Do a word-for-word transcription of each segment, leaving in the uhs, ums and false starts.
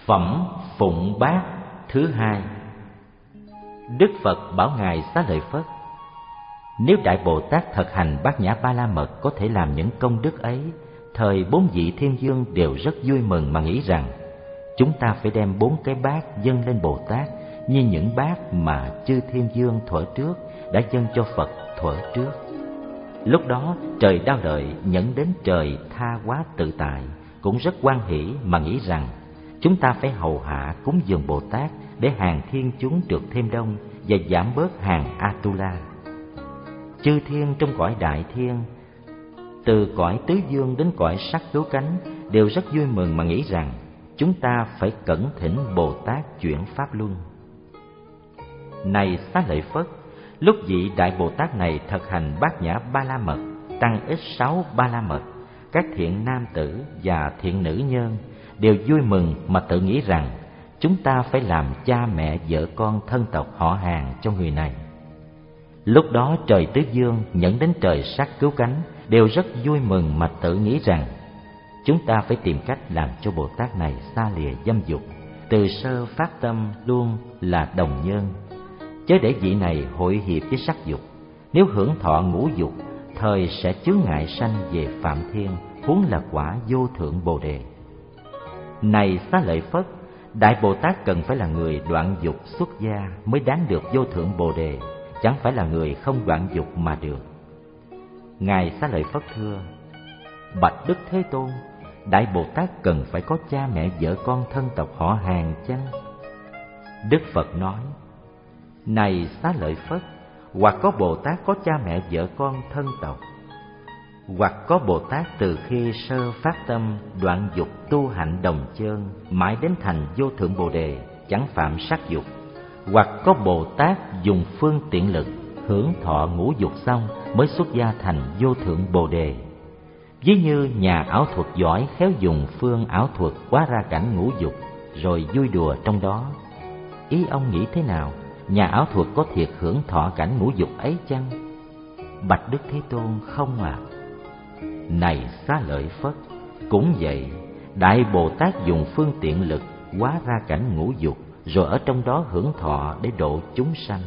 Phẩm Phụng Bát thứ hai. Đức Phật bảo Ngài Xá Lợi Phất: nếu Đại Bồ Tát thực hành Bát Nhã Ba La Mật có thể làm những công đức ấy, thời bốn vị thiên vương đều rất vui mừng mà nghĩ rằng chúng ta phải đem bốn cái bát dâng lên Bồ Tát như những bát mà chư thiên vương thuở trước đã dâng cho Phật thuở trước. Lúc đó trời Đao Lợi nhẫn đến trời tha hóa tự tại cũng rất hoan hỷ mà nghĩ rằng chúng ta phải hầu hạ cúng dường Bồ Tát để hàng thiên chúng được thêm đông và giảm bớt hàng Atula. Chư thiên trong cõi đại thiên, từ cõi tứ dương đến cõi sắc cứu cánh, đều rất vui mừng mà nghĩ rằng chúng ta phải cẩn thỉnh Bồ Tát chuyển pháp luân. Này Xá Lợi Phất, lúc vị Đại Bồ Tát này thực hành Bát Nhã Ba La Mật, tăng ích sáu Ba La Mật, các thiện nam tử và thiện nữ nhân đều vui mừng mà tự nghĩ rằng chúng ta phải làm cha mẹ vợ con thân tộc họ hàng cho người này. Lúc đó trời tứ dương nhẫn đến trời sắc cứu cánh đều rất vui mừng mà tự nghĩ rằng chúng ta phải tìm cách làm cho Bồ Tát này xa lìa dâm dục, từ sơ phát tâm luôn là đồng nhân, chớ để vị này hội hiệp với sắc dục. Nếu hưởng thọ ngũ dục, thời sẽ chướng ngại sanh về Phạm Thiên, huống là quả vô thượng Bồ Đề. Này Xá Lợi Phất, Đại Bồ Tát cần phải là người đoạn dục xuất gia mới đáng được vô thượng Bồ Đề, chẳng phải là người không đoạn dục mà được. Ngài Xá Lợi Phất thưa: bạch Đức Thế Tôn, Đại Bồ Tát cần phải có cha mẹ vợ con thân tộc họ hàng chăng? Đức Phật nói: này Xá Lợi Phất, hoặc có Bồ Tát có cha mẹ vợ con thân tộc, hoặc có Bồ Tát từ khi sơ phát tâm đoạn dục tu hạnh đồng chơn mãi đến thành vô thượng Bồ Đề, chẳng phạm sắc dục, hoặc có Bồ Tát dùng phương tiện lực hưởng thọ ngũ dục xong mới xuất gia thành vô thượng Bồ Đề. Ví như nhà ảo thuật giỏi khéo dùng phương ảo thuật hóa ra cảnh ngũ dục rồi vui đùa trong đó. Ý ông nghĩ thế nào? Nhà ảo thuật có thiệt hưởng thọ cảnh ngũ dục ấy chăng? Bạch Đức Thế Tôn, không ạ. À. Này Xá Lợi Phất, cũng vậy, Đại Bồ Tát dùng phương tiện lực hóa ra cảnh ngũ dục rồi ở trong đó hưởng thọ để độ chúng sanh.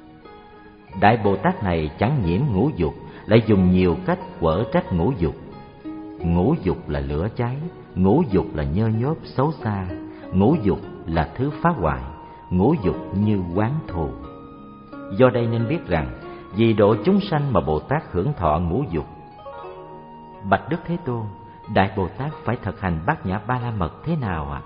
Đại Bồ Tát này chẳng nhiễm ngũ dục, lại dùng nhiều cách quở trách ngũ dục. Ngũ dục là lửa cháy, ngũ dục là nhơ nhớp xấu xa, ngũ dục là thứ phá hoại, ngũ dục như oán thù. Do đây nên biết rằng vì độ chúng sanh mà Bồ Tát hưởng thọ ngũ dục. Bạch Đức Thế Tôn, Đại Bồ Tát phải thực hành Bát Nhã Ba La Mật thế nào ạ? À?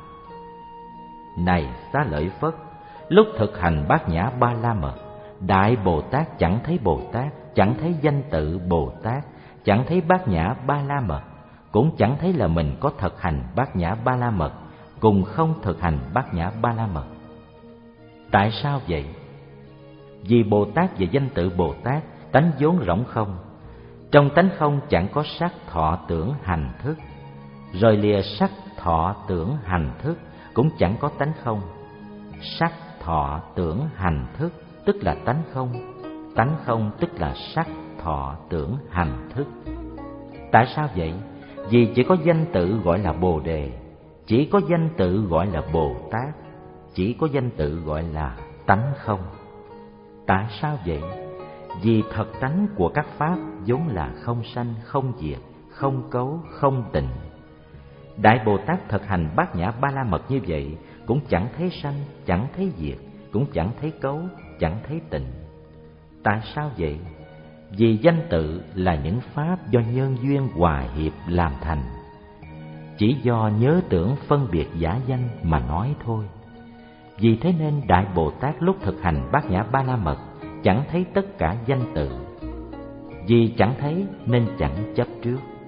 Này Xá Lợi Phất, lúc thực hành Bát Nhã Ba La Mật, Đại Bồ Tát chẳng thấy Bồ Tát, chẳng thấy danh tự Bồ Tát, chẳng thấy Bát Nhã Ba La Mật, cũng chẳng thấy là mình có thực hành Bát Nhã Ba La Mật, cùng không thực hành Bát Nhã Ba La Mật. Tại sao vậy? Vì Bồ Tát và danh tự Bồ Tát tánh vốn rỗng không, trong tánh không chẳng có sắc thọ tưởng hành thức, rồi lìa sắc thọ tưởng hành thức cũng chẳng có tánh không. Sắc thọ tưởng hành thức tức là tánh không, tánh không tức là sắc thọ tưởng hành thức. Tại sao vậy? Vì chỉ có danh tự gọi là Bồ Đề, chỉ có danh tự gọi là Bồ Tát, chỉ có danh tự gọi là tánh không. Tại sao vậy? Vì thật tánh của các pháp vốn là không sanh, không diệt, không cấu, không tịnh. Đại Bồ Tát thực hành Bát Nhã Ba La Mật như vậy cũng chẳng thấy sanh, chẳng thấy diệt, cũng chẳng thấy cấu, chẳng thấy tịnh. Tại sao vậy? Vì danh tự là những pháp do nhân duyên hòa hiệp làm thành, chỉ do nhớ tưởng phân biệt giả danh mà nói thôi. Vì thế nên Đại Bồ Tát lúc thực hành Bát Nhã Ba La Mật chẳng thấy tất cả danh tự. Vì chẳng thấy nên chẳng chấp trước.